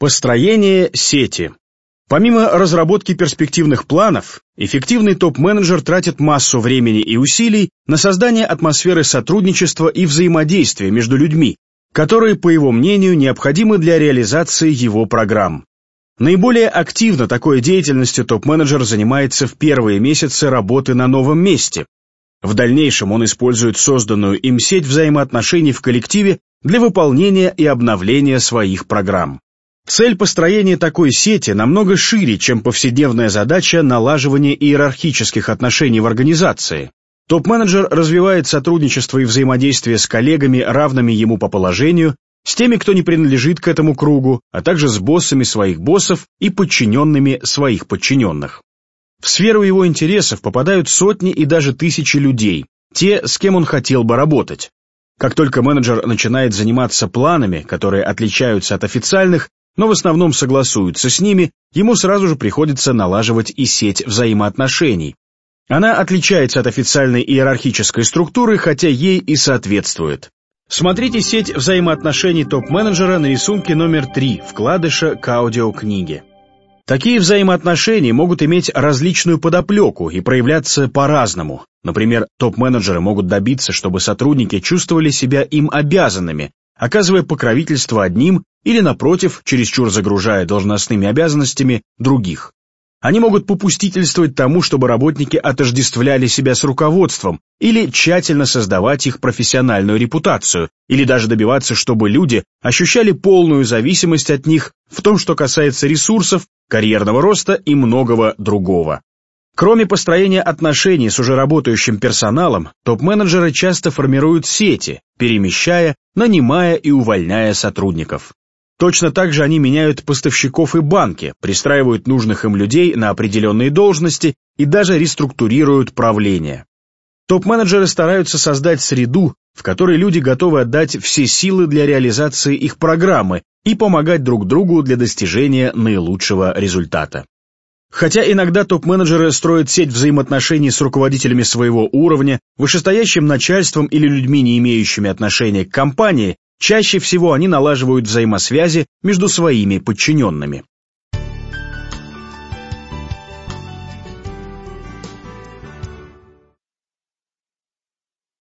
Построение сети. Помимо разработки перспективных планов, эффективный топ-менеджер тратит массу времени и усилий на создание атмосферы сотрудничества и взаимодействия между людьми, которые, по его мнению, необходимы для реализации его программ. Наиболее активно такой деятельностью топ-менеджер занимается в первые месяцы работы на новом месте. В дальнейшем он использует созданную им сеть взаимоотношений в коллективе для выполнения и обновления своих программ. Цель построения такой сети намного шире, чем повседневная задача налаживания иерархических отношений в организации. Топ-менеджер развивает сотрудничество и взаимодействие с коллегами, равными ему по положению, с теми, кто не принадлежит к этому кругу, а также с боссами своих боссов и подчиненными своих подчиненных. В сферу его интересов попадают сотни и даже тысячи людей, те, с кем он хотел бы работать. Как только менеджер начинает заниматься планами, которые отличаются от официальных, но в основном согласуются с ними, ему сразу же приходится налаживать и сеть взаимоотношений. Она отличается от официальной иерархической структуры, хотя ей и соответствует. Смотрите сеть взаимоотношений топ-менеджера на рисунке номер 3 вкладыша к аудиокниге. Такие взаимоотношения могут иметь различную подоплеку и проявляться по-разному. Например, топ-менеджеры могут добиться, чтобы сотрудники чувствовали себя им обязанными, оказывая покровительство одним или, напротив, чересчур загружая должностными обязанностями других. Они могут попустительствовать тому, чтобы работники отождествляли себя с руководством, или тщательно создавать их профессиональную репутацию, или даже добиваться, чтобы люди ощущали полную зависимость от них в том, что касается ресурсов, карьерного роста и многого другого. Кроме построения отношений с уже работающим персоналом, топ-менеджеры часто формируют сети, перемещая, нанимая и увольняя сотрудников. Точно так же они меняют поставщиков и банки, пристраивают нужных им людей на определенные должности и даже реструктурируют правление. Топ-менеджеры стараются создать среду, в которой люди готовы отдать все силы для реализации их программы и помогать друг другу для достижения наилучшего результата. Хотя иногда топ-менеджеры строят сеть взаимоотношений с руководителями своего уровня, вышестоящим начальством или людьми, не имеющими отношения к компании, чаще всего они налаживают взаимосвязи между своими подчиненными.